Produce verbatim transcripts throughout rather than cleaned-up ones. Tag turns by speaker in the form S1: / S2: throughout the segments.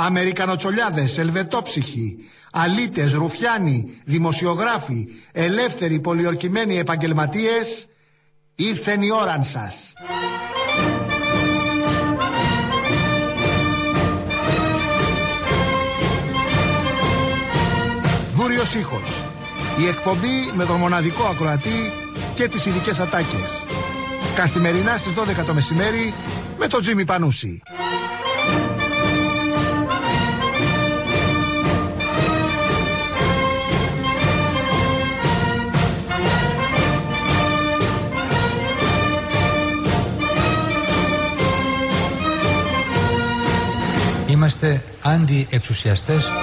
S1: Αμερικανοτσολιάδες, ελβετόψυχοι, αλήτες, ρουφιάνοι, δημοσιογράφοι, ελεύθεροι πολιορκημένοι επαγγελματίες, ήρθεν η ώραν σας. Δούριος ήχος. Η εκπομπή με τον μοναδικό ακροατή και τις ειδικές ατάκες. Καθημερινά στις δώδεκα το μεσημέρι με τον Τζίμι Πανούση.
S2: Είμαστε αντι-εξουσιαστές.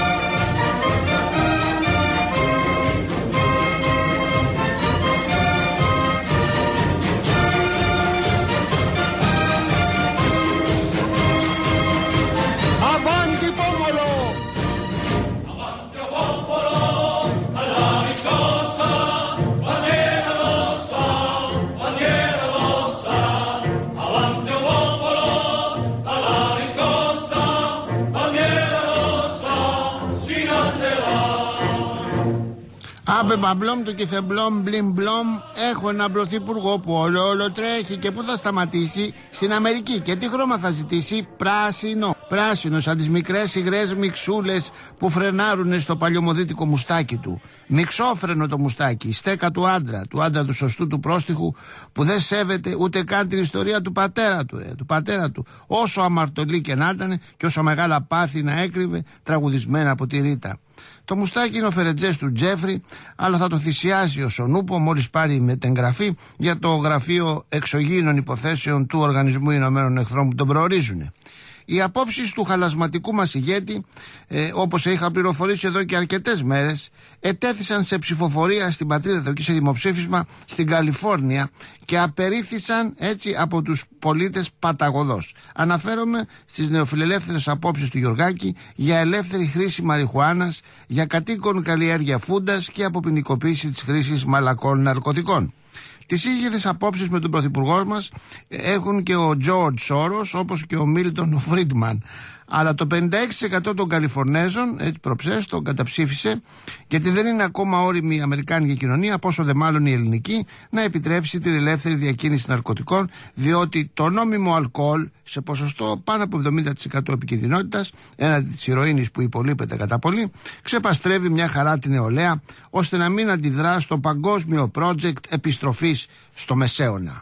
S3: Άμπε μπαμπλόμ του και θεμπλόμ μπλιμ μπλόμ. Έχω έναν πρωθυπουργό που όλο όλο τρέχει. Και πού θα σταματήσει? Στην Αμερική. Και τι χρώμα θα ζητήσει? Πράσινο. Πράσινο, σαν τις μικρές υγρές μιξούλες που φρενάρουνε στο παλιωμοδίτικο μουστάκι του. Μιξόφρενο το μουστάκι, στέκα του άντρα, του άντρα του σωστού του πρόστιχου, που δεν σέβεται ούτε καν την ιστορία του πατέρα του, ε, του πατέρα του. Όσο αμαρτωλή και να ήταν και όσο μεγάλα πάθη να έκρυβε, τραγουδισμένα από τη Ρίτα. Το μουστάκι είναι ο Φερετζές του Τζέφρι, αλλά θα το θυσιάσει ο Σονούπο μόλις πάρει μετεγγραφή για το γραφείο εξωγήινων υποθέσεων του Οργανισμού Ηνωμένων Εχθρών που τον προορίζουν. Οι απόψεις του χαλασματικού μας ηγέτη, ε, όπως είχα πληροφορήσει εδώ και αρκετές μέρες, ετέθησαν σε ψηφοφορία στην πατρίδα του και σε δημοψήφισμα στην Καλιφόρνια και απερίφθησαν έτσι από τους πολίτες παταγωδώς. Αναφέρομαι στις νεοφιλελεύθερες απόψεις του Γιωργάκη για ελεύθερη χρήση μαριχουάνας, για κατοίκον καλλιέργεια φούντας και αποποινικοποίηση της χρήσης μαλακών ναρκωτικών. Τις ίδιες απόψεις με τον πρωθυπουργό μας έχουν και ο Τζόρτζ Σόρος, όπως και ο Μίλτον Φρίντμαν. Αλλά το πενήντα έξι τοις εκατό των Καλιφορνέζων, έτσι προψές, τον καταψήφισε, γιατί δεν είναι ακόμα όριμη η αμερικάνικη κοινωνία, πόσο δε μάλλον η ελληνική, να επιτρέψει την ελεύθερη διακίνηση ναρκωτικών, διότι το νόμιμο αλκοόλ σε ποσοστό πάνω από εβδομήντα τοις εκατό επικινδυνότητας, έναντι της ηρωίνης που υπολείπεται κατά πολύ, ξεπαστρεύει μια χαρά την νεολαία, ώστε να μην αντιδρά στο παγκόσμιο project επιστροφής στο Μεσαίωνα.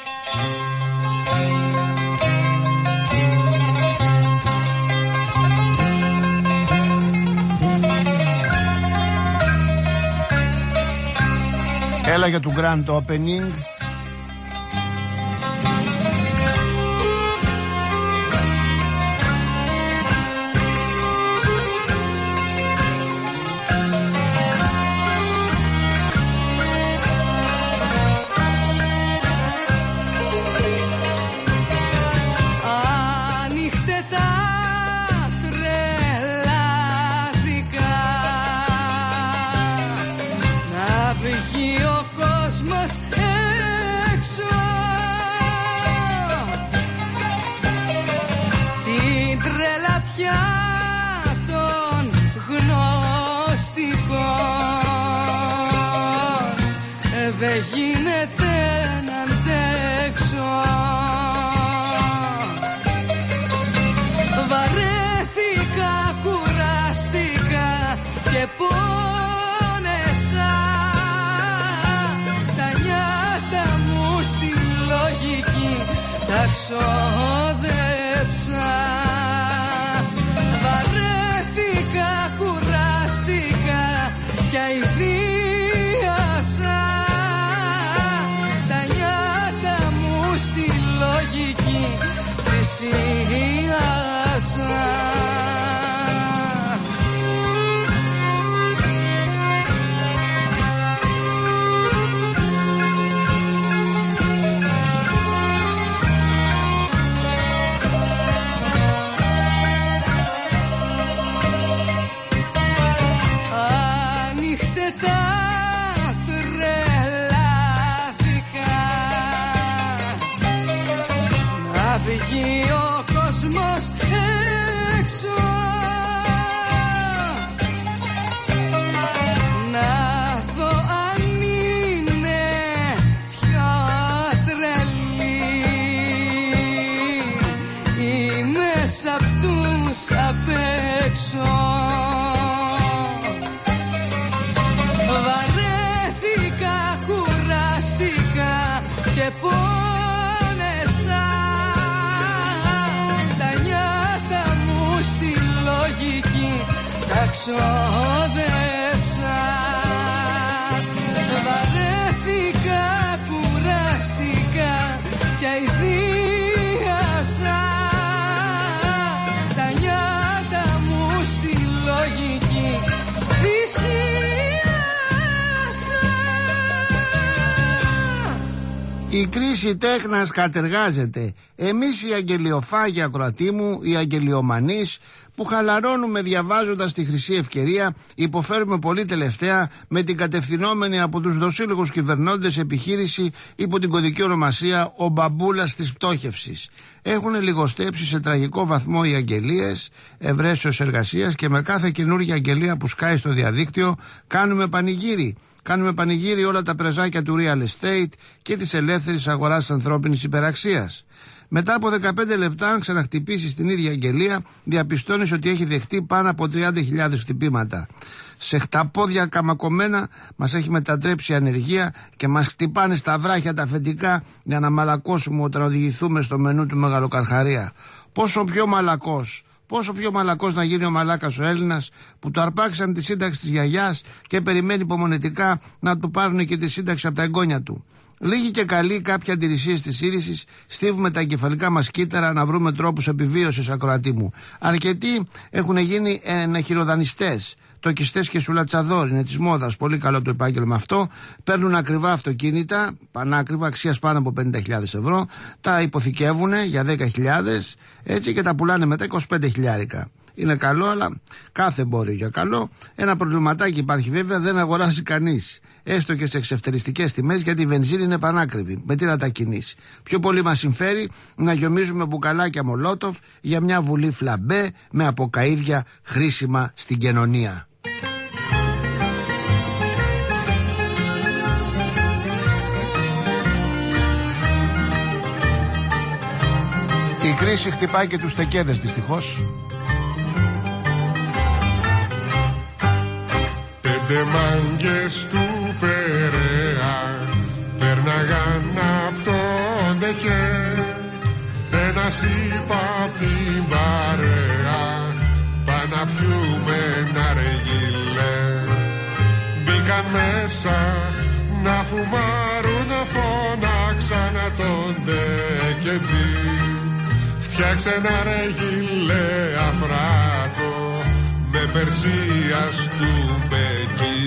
S3: Έλα για του Grand Opening.
S4: Δεν γίνεται να αντέξω. Βαρέθηκα, κουράστηκα και πόνεσα. Τα νιάτα μου στη λογική τα ξόδεψα. Βαρέθηκα, κουράστηκα και αηδίασα. Στη λογική θυσίασα. έξω. Βαρέθηκα, κουράστηκα και πόνεσα. Τα νιάτα μου στη λογική τα ξόδεψα. Βαρέθηκα, κουράστηκα και αηδίασα. Τα νιάτα μου στη λογική θυσίασα.
S3: Η κρίση τέχνας κατεργάζεται. Εμείς οι αγγελιοφάγοι ακροατοί μου, οι αγγελιομανείς, που χαλαρώνουμε διαβάζοντας τη Χρυσή Ευκαιρία, υποφέρουμε πολύ τελευταία με την κατευθυνόμενη από τους δοσύλλογους κυβερνώντες επιχείρηση υπό την κωδική ονομασία «Ο Μπαμπούλας της Πτώχευσης». Έχουν λιγοστέψει σε τραγικό βαθμό οι αγγελίες ευρέσεως εργασίας και με κάθε καινούργια αγγελία που σκάει στο διαδίκτυο κάνουμε πανηγύρι. Κάνουμε πανηγύρι όλα τα πρεζάκια του real estate και της ελεύθερης αγοράς ανθρώπινης υπεραξίας. Μετά από δεκαπέντε λεπτά, αν ξαναχτυπήσει την ίδια αγγελία, διαπιστώνεις ότι έχει δεχτεί πάνω από τριάντα χιλιάδες χτυπήματα. Σε χταπόδια καμακωμένα μας έχει μετατρέψει η ανεργία και μας χτυπάνε στα βράχια τα αφεντικά για να μαλακώσουμε όταν οδηγηθούμε στο μενού του Μεγαλοκαρχαρία. Πόσο πιο μαλακός, πόσο πιο μαλακός να γίνει ο μαλάκας ο Έλληνας που του αρπάξαν τη σύνταξη της γιαγιάς και περιμένει υπομονετικά να του πάρουν και τη σύνταξη από τα εγγόνια του. Λίγοι και καλοί, κάποιοι αντιρρησίες της είδησης, στίβουμε τα εγκεφαλικά μας κύτταρα να βρούμε τρόπους επιβίωσης, ακροατή μου. Αρκετοί έχουν γίνει ενεχειροδανιστές. Τοκιστές και σουλατσαδόροι, είναι της μόδας. Πολύ καλό το επάγγελμα αυτό. Παίρνουν ακριβά αυτοκίνητα, πανάκριβα, αξίας πάνω από πενήντα χιλιάδες ευρώ, τα υποθηκεύουν για δέκα χιλιάδες, έτσι, και τα πουλάνε μετά είκοσι πέντε χιλιάρικα. Είναι καλό, αλλά κάθε εμπόριο για καλό. Ένα προβληματάκι υπάρχει βέβαια, δεν αγοράζει κανείς. Έστω και σε εξευτεριστικές τιμές, γιατί η βενζίνη είναι πανάκριβη. Με τι να τα κινήσει. Πιο πολύ μας συμφέρει να γιομίζουμε μπουκαλάκια μολότοφ για μια βουλή φλαμπέ με αποκαΐδια χρήσιμα στην κοινωνία. Η κρίση χτυπάει και τους τεκέδες δυστυχώς.
S5: Πέντε μάγκες του Περαία πέρναγαν απ' τον τεκέ. Ένας είπα απ' την παρέα, πά να πιούμε ναργιλέ. Μπήκαν μέσα να φουμάρουν, φώναξαν τον τεκετζή. Φτιάξε ναργιλέ αφράτο με Περσίας του Μπεκί.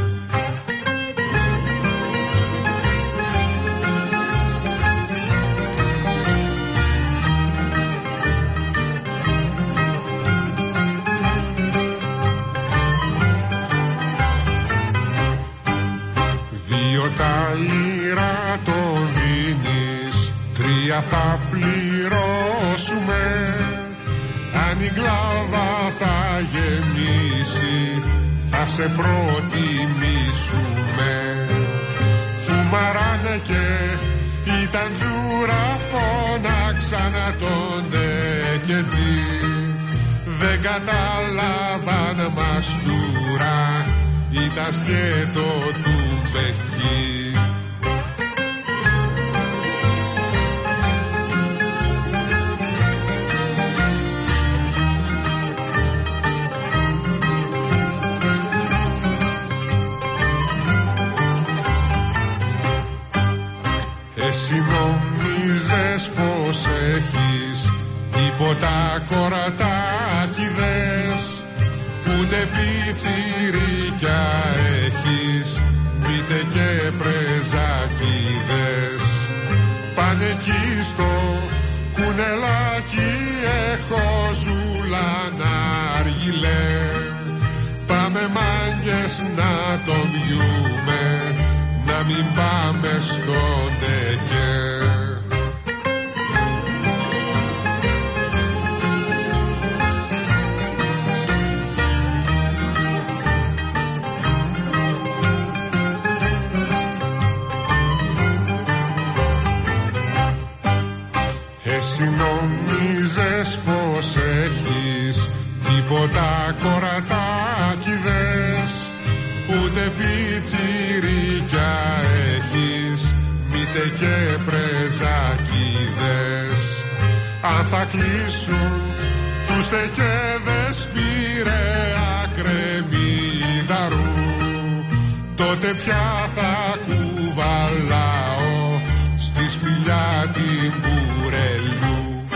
S5: Δύο τα λίρα το δίνεις, τρία θα πληρώσουμε. Αν η κλάβα θα γεμίσει, θα σε προτιμήσουμε. Φουμαράνε και ήταν τζούρα, φώναξαν τον τεκετζή. Δεν κατάλαβαν μαστούρα, ήταν σκέτο του Μπεκί. Εσύ νομίζες πως έχεις τίποτα κορατάκιδες, ούτε πιτσιρίκια έχεις, μήτε και πρεζάκιδες. Πάνε εκεί στο κουνελάκι, έχω ζούλα ναργιλέ. Πάμε μάγκες να τον πιούμε, να μην πάμε στον τεκέ. Εσύ νομίζες πως έχεις τίποτα κορατάκιδες, ούτε πιτσιρίκια έχεις, μήτε και πρεζάκιδες. Αν θα κλείσουν τους τεκέδες πειραιά κρεμμύδαρου, τότε πια θα κουβαλάω στη σπηλιά την μπουρελιού.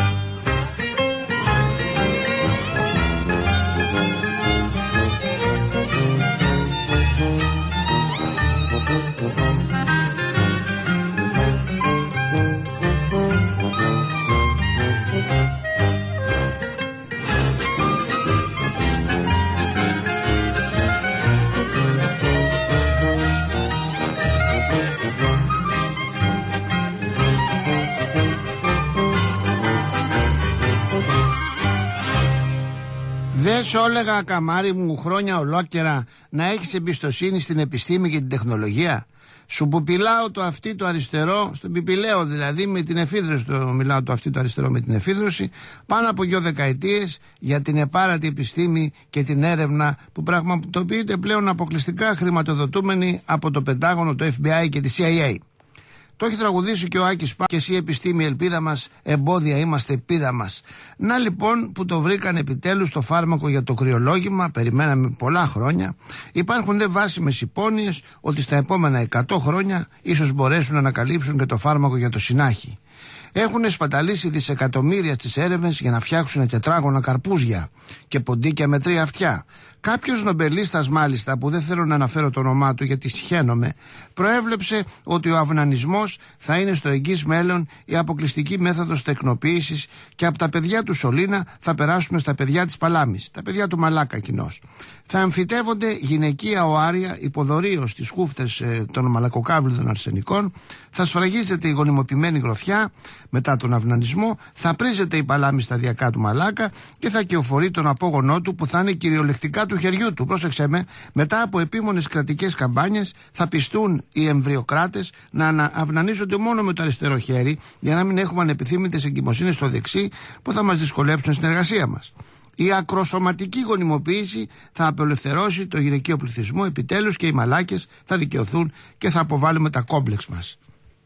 S3: Δεν σου έλεγα, καμάρι μου, χρόνια ολόκληρα να έχεις εμπιστοσύνη στην επιστήμη και την τεχνολογία? Σου πουπιλάω το αυτί το αριστερό, στον πιπιλαίο δηλαδή, με την εφίδρωση, το μιλάω το αυτί το αριστερό με την εφίδρωση, πάνω από δυο δεκαετίες για την επάρατη επιστήμη και την έρευνα που πραγματοποιείται πλέον αποκλειστικά χρηματοδοτούμενη από το Πεντάγωνο, το Εφ Μπι Άι και τη Σι Άι Έι. Το έχει τραγουδήσει και ο Άκης Πα, και εσύ επιστήμη ελπίδα μας, εμπόδια είμαστε πίδα μας. Να λοιπόν που το βρήκαν επιτέλους το φάρμακο για το κρυολόγημα, περιμέναμε πολλά χρόνια. Υπάρχουν δε βάσιμες υπόνοιες ότι στα επόμενα εκατό χρόνια ίσως μπορέσουν να ανακαλύψουν και το φάρμακο για το συνάχη. Έχουν σπαταλήσει δισεκατομμύρια στις έρευνες για να φτιάξουν τετράγωνα καρπούζια και ποντίκια με τρία αυτιά. Κάποιος νομπελίστας, μάλιστα, που δεν θέλω να αναφέρω το όνομά του γιατί συχαίνομαι, προέβλεψε ότι ο αυνανισμός θα είναι στο εγγύς μέλλον η αποκλειστική μέθοδος τεκνοποίησης και από τα παιδιά του Σωλήνα θα περάσουμε στα παιδιά της Παλάμης, τα παιδιά του Μαλάκα κοινώς. Θα εμφυτεύονται γυναικεία οάρια υποδωρίως στις χούφτες ε, των μαλακοκάβλιδων αρσενικών, θα σφραγίζεται η γονιμοποιημένη γροθιά μετά τον αυνανισμό, θα πρίζεται η Παλάμη σταδιακά του Μαλάκα και θα κυοφορεί τον απόγονό του που θα είναι κυριολεκτικά του χεριού του. Πρόσεξε με, μετά από επίμονες κρατικές καμπάνιες θα πιστούν οι εμβριοκράτες να αυνανίζονται μόνο με το αριστερό χέρι για να μην έχουμε ανεπιθύμητες εγκυμοσύνες στο δεξί που θα μας δυσκολέψουν στην εργασία μας. Η ακροσωματική γονιμοποίηση θα απελευθερώσει το γυναικείο πληθυσμό επιτέλους και οι μαλάκες θα δικαιωθούν και θα αποβάλουμε τα κόμπλεξ μας.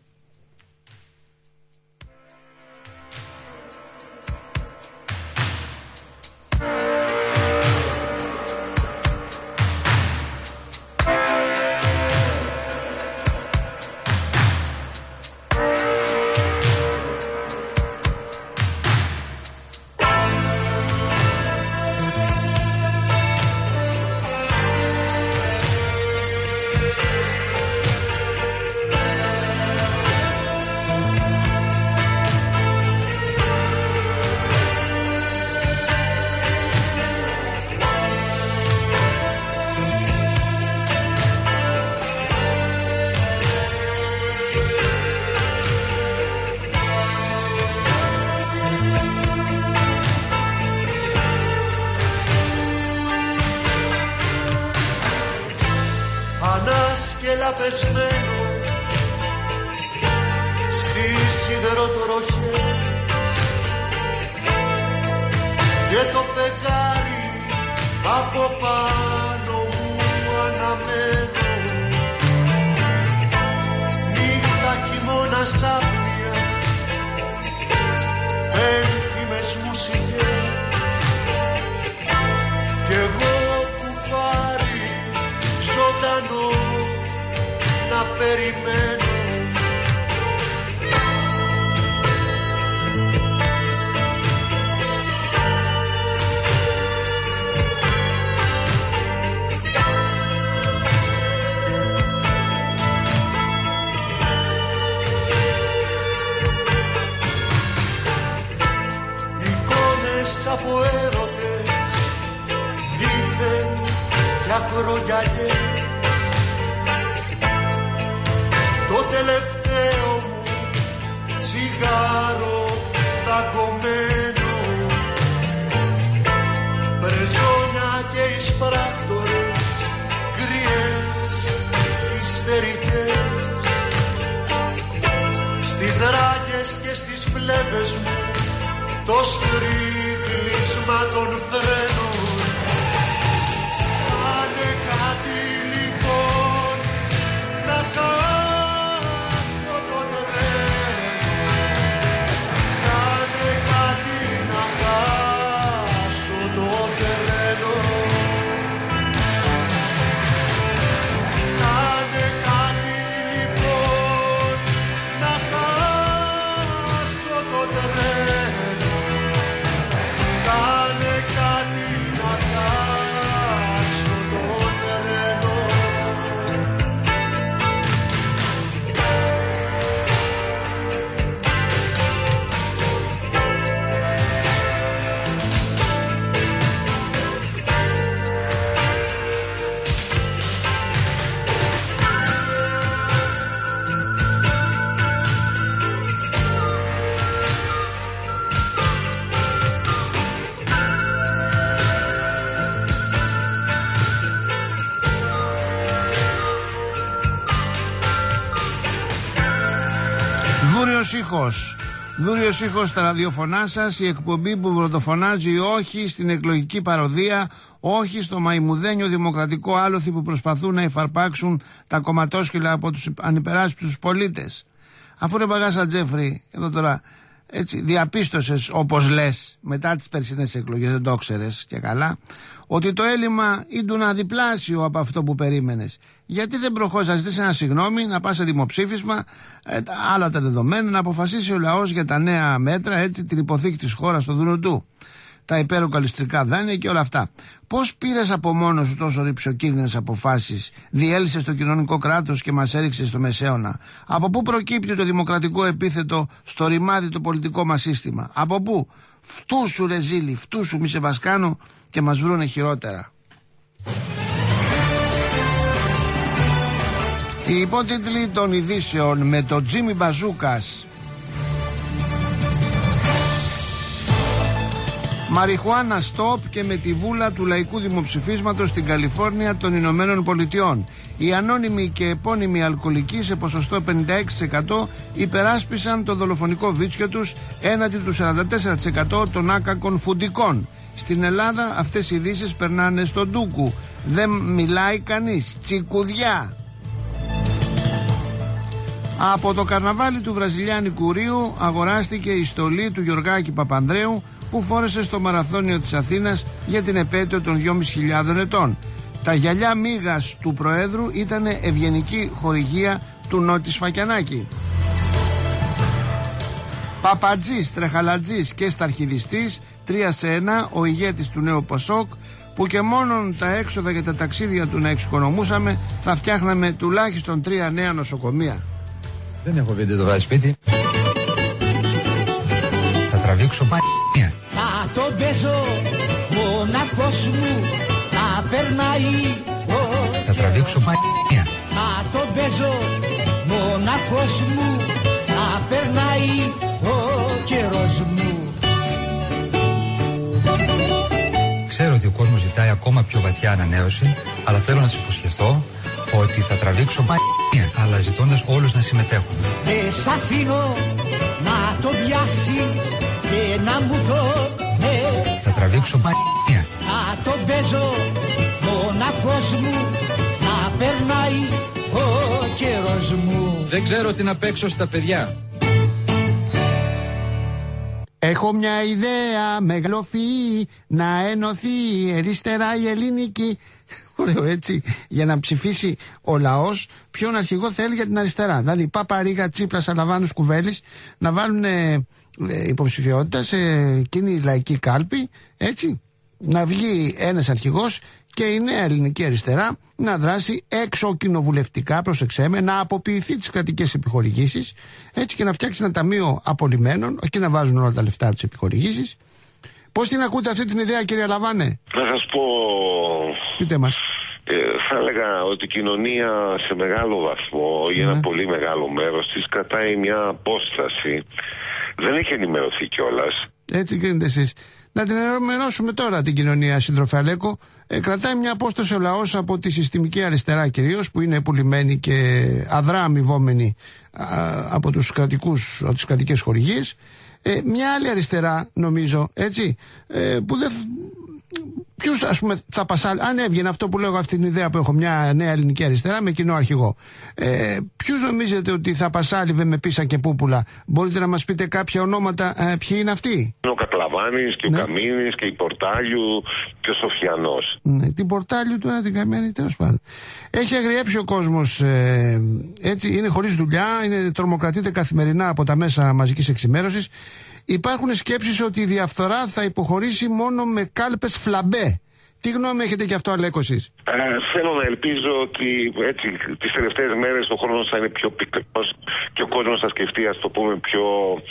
S6: Πεσμένος στις σιδεροτροχές και το φεγγάρι από πάνω μου αναμένο, νύχτα χειμώνας άπνοια, πένθυμες μουσικές κι εγώ κουφάρι ζωντανό να περιμένω. Εικόνες από έρωτες δήθεν κι ακρογιαλιές, το τελευταίο μου τσιγάρο δαγκωμένο, πρεζόνια και εισπράκτορες κρύες ιστερικές, στις ράγες και στις φλέβες μου το στρίγκλισμα των φρένων.
S3: Δούριος ήχος. Δούριος ήχος στα ραδιοφωνά σας, η εκπομπή που βροντοφωνάζει όχι στην εκλογική παροδία, όχι στο μαϊμουδένιο δημοκρατικό άλοθη που προσπαθούν να υφαρπάξουν τα κομματόσκυλα από τους ανυπεράσπιστους πολίτες. Αφού ρε Μπαγάσα Τζέφρι, εδώ τώρα έτσι διαπίστωσες, όπως λες, μετά τις περσινές εκλογές, δεν το ξέρες και καλά, ότι το έλλειμμα ήτουνα διπλάσιο από αυτό που περίμενες. Γιατί δεν προχώρησες να ζητήσεις ένα συγγνώμη, να πας σε δημοψήφισμα, ε, άλλα τα δεδομένα, να αποφασίσει ο λαός για τα νέα μέτρα, έτσι, την υποθήκη της χώρας στο δούνο του, τα υπεροκαλιστρικά δάνεια και όλα αυτά. Πώς πήρες από μόνος σου τόσο ρηψοκίνδυνες αποφάσεις, διέλυσες το κοινωνικό κράτος και μας έριξες στο μεσαίωνα? Από πού προκύπτει το δημοκρατικό επίθετο στο ρημάδι το πολιτικό μας σύστημα? Από πού? Φτούσου ρε ζήλι, φτούσου μη σε βασκάνω και μας βρούνε χειρότερα. Οι υπότιτλοι των ειδήσεων με το Τζίμι Μπαζούκας. Μαριχουάνα στόπ και με τη βούλα του λαϊκού δημοψηφίσματος στην Καλιφόρνια των Ηνωμένων Πολιτειών. Οι ανώνυμοι και επώνυμοι αλκοολικοί σε ποσοστό πενήντα έξι τοις εκατό υπεράσπισαν το δολοφονικό βίτσιο τους έναντι του σαράντα τέσσερα τοις εκατό των άκακων φουντικών. Στην Ελλάδα αυτές οι ειδήσεις περνάνε στον ντούκου. Δεν μιλάει κανείς. Τσικουδιά. Από το καρναβάλι του Βραζιλιάνικου Ρίου αγοράστηκε η στολή του Γιωργάκη Παπανδρέου που φόρεσε στο μαραθώνιο της Αθήνας για την επέτειο των δυόμισι χιλιάδων ετών. Τα γυαλιά μίγας του Προέδρου ήταν ευγενική χορηγία του Νότι Σφακιανάκη. Παπατζής, τρεχαλατζής και σταρχιδιστής, τρία σε ένα, ο ηγέτης του νέου Πασόκ, που και μόνον τα έξοδα για τα ταξίδια του να εξοικονομούσαμε, θα φτιάχναμε τουλάχιστον τρία νέα νοσοκομεία.
S2: Δεν έχω βίντεο το βράδυ σπίτι. Θα τραβήξω π***ια.
S4: Θα το παίζω μοναχός μου, θα περνάει.
S2: Θα τραβήξω π***ια.
S4: Θα το παίζω μοναχός μου, θα περνάει ο καιρός μου.
S2: Ξέρω ότι ο κόσμος ζητάει ακόμα πιο βαθιά ανανέωση, αλλά θέλω να τους υποσχεθώ ότι θα τραβήξω π***ια, αλλά ζητώντας όλους να συμμετέχουν.
S4: Δεν σ' αφήνω να το πιάσει και να μου το ναι.
S2: Θα τραβήξω π***ια.
S4: Θα το παίζω μοναχός μου, να περνάει ο καιρός μου.
S2: Δεν ξέρω τι να παίξω στα παιδιά.
S3: Έχω μια ιδέα μεγαλοφυή να ενωθεί η αριστερά η ελληνική. Ωραίο έτσι, για να ψηφίσει ο λαός ποιον αρχηγό θέλει για την αριστερά. Δηλαδή Παπαρίγα, Τσίπρας, Αλαβάνους, Κουβέλης να βάλουν ε, ε, υποψηφιότητα σε εκείνη η λαϊκή κάλπη, έτσι, να βγει ένας αρχηγός και η νέα ελληνική αριστερά να δράσει έξω κοινοβουλευτικά, προσεξέ με, να αποποιηθεί τις κρατικές επιχορηγήσεις, έτσι, και να φτιάξει ένα ταμείο απολυμένων, και να βάζουν όλα τα λεφτά από τις επιχορηγήσεις. Πώς την ακούτε αυτή την ιδέα, κύριε Λαβάνε?
S7: Να σας πω...
S3: Πείτε μας.
S7: Ε, θα έλεγα ότι η κοινωνία σε μεγάλο βαθμό, ή ένα
S3: ναι.
S7: πολύ μεγάλο μέρος της, κρατάει μια απόσταση. Δεν έχει ενημερωθεί κιόλας.
S3: Έτσι κρίνετε εσείς. Να την ενημερώσουμε τώρα την κοινωνία, σύντροφε Αλέκο. Ε, κρατάει μια απόσταση ο λαός από τη συστημική αριστερά κυρίως, που είναι πουλημένη και αδρά αμοιβόμενη α, από, τους κρατικούς, από τις κρατικές χορηγίες. Ε, μια άλλη αριστερά, νομίζω, έτσι, ε, που δεν... Ποιους, ας πούμε, θα πασάλει, αν έβγαινε αυτό που λέω, αυτή την ιδέα που έχω, μια νέα ελληνική αριστερά με κοινό αρχηγό, ε, ποιους νομίζετε ότι θα πασάλιβε με Πίσα και Πούπουλα? Μπορείτε να μας πείτε κάποια ονόματα, ε, ποιοι είναι αυτοί?
S7: Ο Καπλαβάνης και ναι. ο Καμίνης και η Πορτάλιου και ο Σοφιανός.
S3: Ναι, την Πορτάλιου τώρα την καμένη, τέλος πάντων. Έχει αγριέψει ο κόσμος, ε, έτσι, είναι χωρίς δουλειά, είναι, τρομοκρατείται καθημερινά από τα μέσα μαζικής εξημέρωσης. Υπάρχουν σκέψεις ότι η διαφθορά θα υποχωρήσει μόνο με κάλπες φλαμπέ. Τι γνώμη έχετε γι' αυτό, Αλέκο, εσείς?
S7: Ε, θέλω να ελπίζω ότι έτσι, τις τελευταίες μέρες ο χρόνος θα είναι πιο πυκνός και ο κόσμος θα σκεφτεί, ας το πούμε, πιο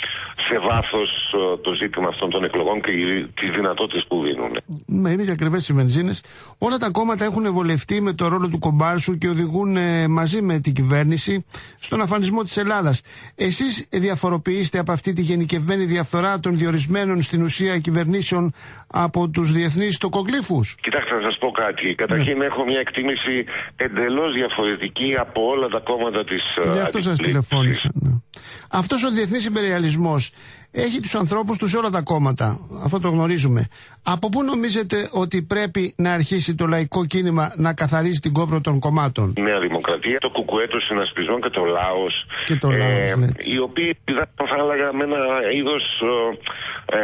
S7: σε βάθος το ζήτημα αυτών των εκλογών και τις δυνατότητες που δίνουν.
S3: Ναι, είναι και ακριβές οι βενζίνες. Όλα τα κόμματα έχουν βολευτεί με το ρόλο του κομπάρσου και οδηγούν ε, μαζί με την κυβέρνηση στον αφανισμό της Ελλάδας. Εσείς διαφοροποιείστε από αυτή τη γενικευμένη διαφθορά των διορισμένων στην ουσία κυβερνήσεων από τους διεθνείς τοκογλύφους?
S7: Κοιτάξτε, να σας πω κάτι. Καταρχήν, ναι. έχω μια εκτίμηση εντελώς διαφορετική από όλα τα κόμματα της αντιπολίτευσης.
S3: Γι' αυτό σας τηλεφώνησα. Ναι. Αυτός ο διεθνής ιμπεριαλισμός έχει τους ανθρώπους του σε όλα τα κόμματα. Αυτό το γνωρίζουμε. Από πού νομίζετε ότι πρέπει να αρχίσει το λαϊκό κίνημα να καθαρίζει την κόπρο των κομμάτων?
S7: Η Νέα Δημοκρατία, το Κουκουέ των Συνασπισμών και το Λάος.
S3: Και το ε, Λάος, ναι.
S7: Οι οποίοι θα έλεγα με ένα είδος ε,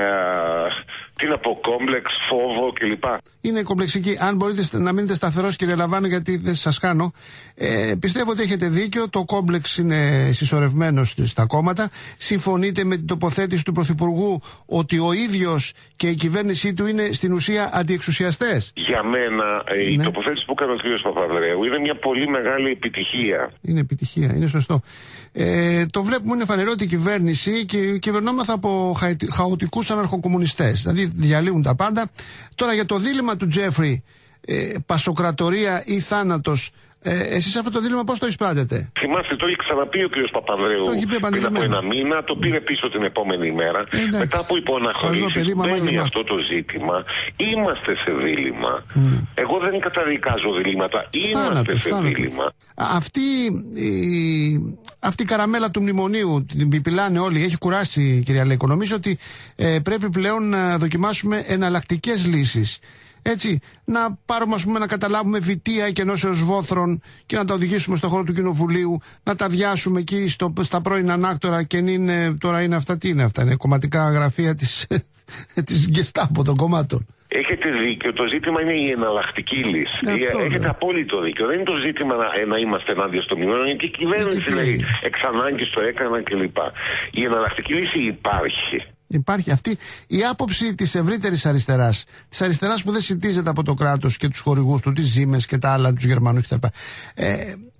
S7: τι να πω, κόμπλεξ, φόβο κλπ. Είναι
S3: κομπλεξική. Αν μπορείτε να μείνετε σταθερός, κύριε Λαβάνο, γιατί δεν σας κάνω. Ε, πιστεύω ότι έχετε δίκιο. Το κόμπλεξ είναι συσσωρευμένο στα κόμματα. Συμφωνείτε με την τοποθέτηση του Πρωθυπουργού ότι ο ίδιος και η κυβέρνησή του είναι στην ουσία αντιεξουσιαστές?
S7: Για μένα, ναι. η τοποθέτηση που έκανε ο κ. Παπανδρέου είναι μια πολύ μεγάλη επιτυχία.
S3: Είναι επιτυχία, είναι σωστό. Ε, το βλέπουμε, είναι φανερό ότι η κυβέρνηση και κυβερνόμαθα από χαοτικούς αναρχοκομμουνιστές. Δηλαδή διαλύουν τα πάντα. Τώρα για το δίλημμα του Τζέφρι, ε, πασοκρατορία ή θάνατος, ε, εσείς αυτό το δίλημμα πώς το εισπράτετε?
S7: Θυμάστε, το είχε ξαναπεί ο κ. Παπανδρέου πριν από ένα μήνα, το πήρε πίσω την επόμενη ημέρα. Ε, Μετά από υποναχωρήσεις μπαίνει αυτό το ζήτημα. Είμαστε σε δίλημμα. Mm. Εγώ δεν καταδικάζω διλήμματα. Είμαστε θάνατος, σε θάνατος. δίλημμα.
S3: Αυτή η, αυτή η καραμέλα του μνημονίου την πιπιλάνε όλοι, έχει κουράσει, κυρία Λέικο. Νομίζω ότι ε, πρέπει πλέον να δοκιμάσουμε εναλλακτικές λύσεις. Έτσι, να πάρουμε, ας πούμε, να καταλάβουμε βιτία και ενώσεως βόθρων και να τα οδηγήσουμε στο χώρο του Κοινοβουλίου, να τα βιάσουμε εκεί στο, στα πρώην ανάκτορα και είναι, τώρα είναι αυτά, τι είναι αυτά, είναι κομματικά γραφεία της, της Γκεστάπο των κομμάτων.
S7: Έχετε δίκιο. Το ζήτημα είναι η εναλλακτική λύση. Αυτό, Έχετε ναι. απόλυτο δίκιο. Δεν είναι το ζήτημα να, να είμαστε ενάντια στο μνημόνιο, γιατί η κυβέρνηση λέει εξ ανάγκης το έκανα κλπ. Η εναλλακτική λύση υπάρχει.
S3: Υπάρχει αυτή η άποψη της ευρύτερης αριστεράς. Της αριστεράς που δεν συντίζεται από το κράτος και τους χορηγούς του, τις Ζήμες και τα άλλα, τους Γερμανούς κτλ. Ε,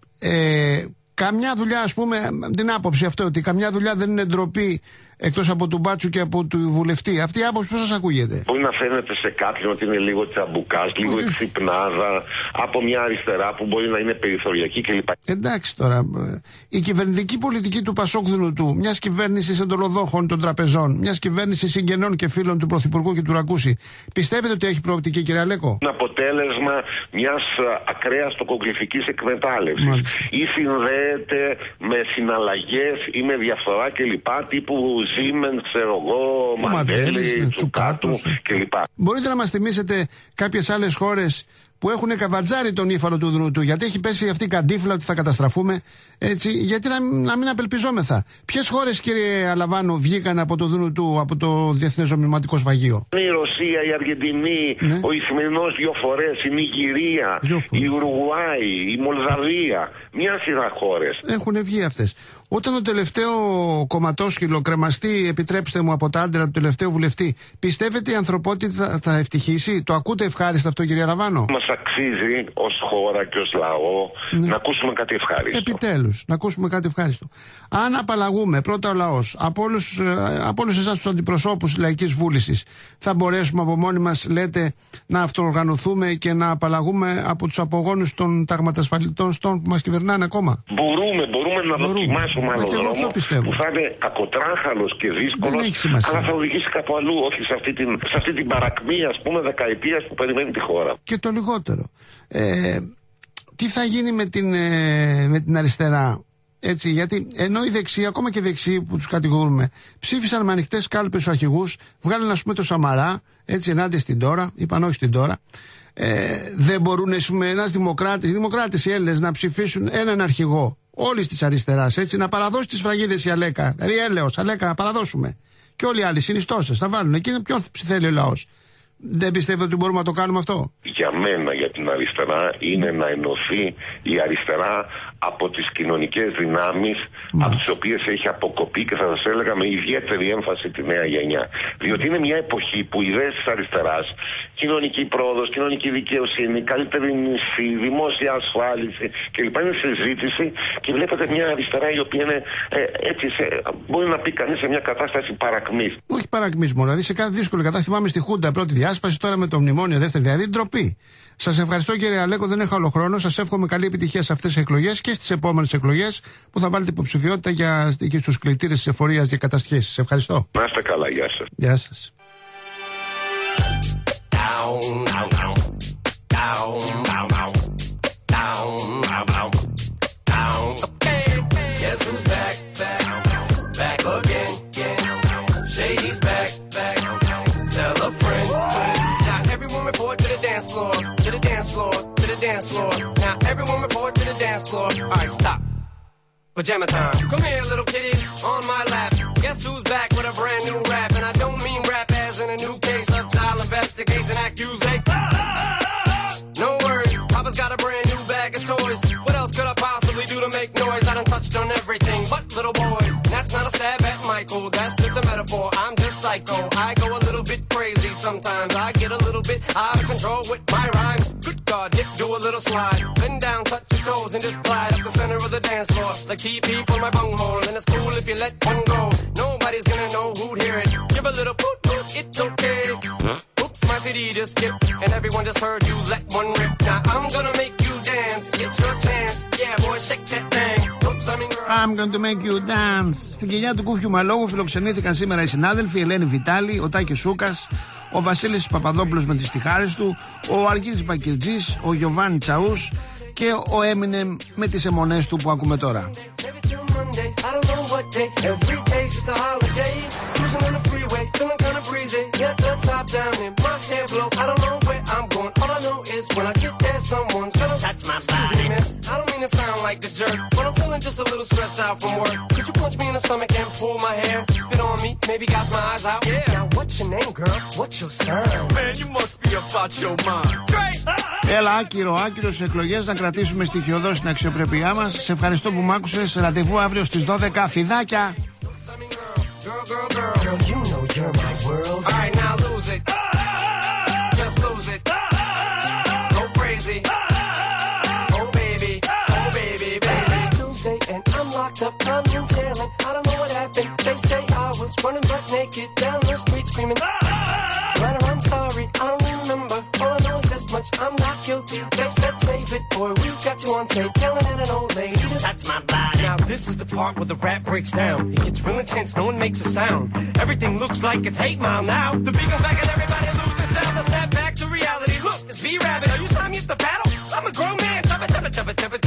S3: ε, καμιά δουλειά, ας πούμε, την άποψη αυτό, ότι καμιά δουλειά δεν είναι ντροπή εκτός από του μπάτσου και από του βουλευτή. Αυτή η άποψη πώς σας ακούγεται?
S7: Μπορεί να φαίνεται σε κάποιον ότι είναι λίγο τσαμπουκάς, λίγο εξυπνάδα, από μια αριστερά που μπορεί να είναι περιθωριακή κλπ.
S3: Εντάξει τώρα. Η κυβερνητική πολιτική του Πασόκδουνου του, μιας κυβέρνησης εντολοδόχων των τραπεζών, μιας κυβέρνησης συγγενών και φίλων του Πρωθυπουργού και του Ρακούση, πιστεύετε ότι έχει προοπτική, κύριε Αλέκο?
S7: Είναι αποτέλεσμα μιας ακραίας τοκογλυφικής εκμετάλλευσης. Ή συνδέεται με συναλλαγές ή με διαφθορά κλπ. Τύπου Siemens, ξέρω εγώ, Μαντέλη, Τσουκάτου κλπ.
S3: Μπορείτε να μας θυμίσετε κάποιες άλλες χώρες που έχουν καβατζάρει τον ύφαλο του Δούνου του, γιατί έχει πέσει αυτή η καντίφλα ότι θα καταστραφούμε, έτσι, γιατί να, να μην απελπιζόμεθα? Ποιες χώρες, κύριε Αλαβάνο, βγήκαν από το Δούνου του, από το Διεθνές Νομισματικό Σφαγείο?
S7: Η Ρωσία, η Αργεντινή, ναι. ο Ισημερινός δύο φορές, η Νιγηρία, η Ουρουγουάη, η Μολδαβία, μια σειρά χώρες.
S3: Έχουν βγει αυτές. Όταν το τελευταίο κομματόσκυλο κρεμαστεί, επιτρέψτε μου, από τα άντρα του τελευταίου βουλευτή, πιστεύετε η ανθρωπότητα θα, θα ευτυχήσει? Το ακούτε ευχάριστα αυτό, κύριε Ραβάνο?
S7: Μας αξίζει ως χώρα και ως λαό ναι. να ακούσουμε κάτι ευχάριστο.
S3: Επιτέλους, να ακούσουμε κάτι ευχάριστο. Αν απαλλαγούμε πρώτα ο λαός από όλους, από όλους εσάς τους αντιπροσώπους της Λαϊκής Βούλησης, θα μπορέσουμε από μόνοι μας, λέτε, να αυτοοργανωθούμε και να απαλλαγούμε από τους απογόνους των ταγματασφαλιτών που μας κυβερνάνε ακόμα?
S7: Μπορούμε, μπορούμε να μπορούμε. δοκιμάσουμε άλλο δρόμο που θα είναι κακοτράχαλος και δύσκολος, αλλά θα οδηγήσει κάπου αλλού, όχι σε αυτή την, σε αυτή την παρακμή, ας πούμε, δεκαετίας που περιμένει τη χώρα.
S3: Και το λιγότερο. Ε, τι θα γίνει με την, ε, με την αριστερά? Έτσι, γιατί ενώ οι δεξιοί, ακόμα και οι δεξιοί που τους κατηγορούμε, ψήφισαν με ανοιχτές κάλπες στους αρχηγούς, βγάλαν, ας πούμε, το Σαμαρά, έτσι, ενάντια στην Τώρα, είπαν όχι στην Τώρα. Ε, δεν μπορούν, ας πούμε, ένας δημοκράτης, οι δημοκράτες οι Έλληνες, να ψηφίσουν έναν αρχηγό όλης της αριστεράς, έτσι, να παραδώσει τις φραγίδες η Αλέκα. Δηλαδή, έλεος, Αλέκα, να παραδώσουμε. Και όλοι οι άλλοι συνιστώσεις θα βάλουν. Εκεί ποιον θέλει ο λαός? Δεν πιστεύετε ότι μπορούμε να το κάνουμε αυτό?
S7: Για μένα, για την αριστερά, είναι να ενωθεί η αριστερά από τις κοινωνικές δυνάμεις mm. από τις οποίες έχει αποκοπεί, και θα σας έλεγα με ιδιαίτερη έμφαση τη νέα γενιά. Διότι είναι μια εποχή που οι ιδέες της αριστεράς, κοινωνική πρόοδος, κοινωνική δικαιοσύνη, καλύτερη μισθή, δημόσια ασφάλιση κλπ. Είναι συζήτηση, και βλέπετε μια αριστερά η οποία είναι ε, έτσι, σε, μπορεί να πει κανείς, σε μια κατάσταση παρακμής.
S3: Όχι παρακμής μόνο, δηλαδή σε κάθε δύσκολη κατάσταση. Θυμάμαι στη Χούντα πρώτη διάσπαση, τώρα με το μνημόνιο δεύτερη, δηλαδή ντροπή. Σας ευχαριστώ, κύριε Αλέκο, δεν έχω άλλο χρόνο. Σας εύχομαι καλή επιτυχία σε αυτές τις εκλογές και στις επόμενες εκλογές που θα βάλετε υποψηφιότητα για, και στους κλητήρες της εφορίας για κατασχέσεις. Ευχαριστώ.
S7: Να είστε καλά, γεια σας.
S3: Γεια σας.
S8: dance floor, to the dance floor, to the dance floor. Now everyone report to the dance floor. All right, stop. Pajama time. Come here, little kitties, on my lap. Guess who's back with a brand new rap? And I don't mean rap as in a new case of child investigation accusation. No worries, Papa's got a brand new bag of toys. What else could I possibly do to make noise? I done touched on everything but little boys. That's not a stab at Michael, that's just a metaphor. I'm just psycho. I go a little bit crazy sometimes. I get a little bit out of control with my rhymes. Good God, Dick, do a little slide. Bend down, touch your toes, and just glide up the center of the dance floor. Like T P for my bunghole, and it's cool if you let one go. Nobody's gonna know who'd hear it. Give a little poot poot, it's okay. Oops, my C D just skipped, and everyone just heard you let one rip. Now I'm gonna make you dance, get your chance. Yeah, boy, shake that thing. Oops, I mean girl.
S3: I'm going to make you dance. Στην κοιλιά του Κούφιου Μαλόγου φιλοξενήθηκαν σήμερα οι συνάδελφοι Ελένη Βιτάλη, ο Τάκης Σούκας, ο Βασίλης Παπαδόπουλος με τις τυχάρες του, ο Αργύρης Μπακυρτζής, ο Γιωβάνι Τσαούς και ο Έμινεμ με τις αιμονές του που ακούμε τώρα.
S8: I don't know what day, every day's just a holiday. Cruising on the freeway, feeling kinda breezy. Get the top down and my hair blow. I don't know where I'm going, all I know is when I get there, someone's gonna touch my body. I don't mean to sound like a jerk, but I'm feeling just a little stressed out from work. Could you punch me in the stomach and pull my hair? Spit on me, maybe gouge my eyes out. Yeah. Now what's your name, girl? What's your sign? Man, you must be about your mind. Drake!
S3: Έλα, άκυρο, άκυρο στις εκλογές, να κρατήσουμε στοιχειοδός την αξιοπρέπειά μας. Σε ευχαριστώ που μ' άκουσες. Ραντεβού αύριο στις δώδεκα. Φιδάκια!
S8: Girl, girl, girl, girl, you know you're my world. All right, now lose it. Just lose it. Go crazy. Oh, baby. Oh, baby, baby. It's Tuesday and I'm locked up. I'm in jail and I don't know what happened. They say I was running butt naked down the street screaming. But I'm sorry, I don't remember. All I know is this much, I'm not guilty. They said save it, boy, we got you on tape. Yelling at an old lady to touch my body. Now this is the part where the rap breaks down. It gets real intense, no one makes a sound. Everything looks like it's eight Mile now. The beat goes back and everybody loses sound. Let's snap back to reality. Look, it's V-Rabbit. Are you signing me up the battle? I'm a grown man. Chubba, chubba, chubba, chubba,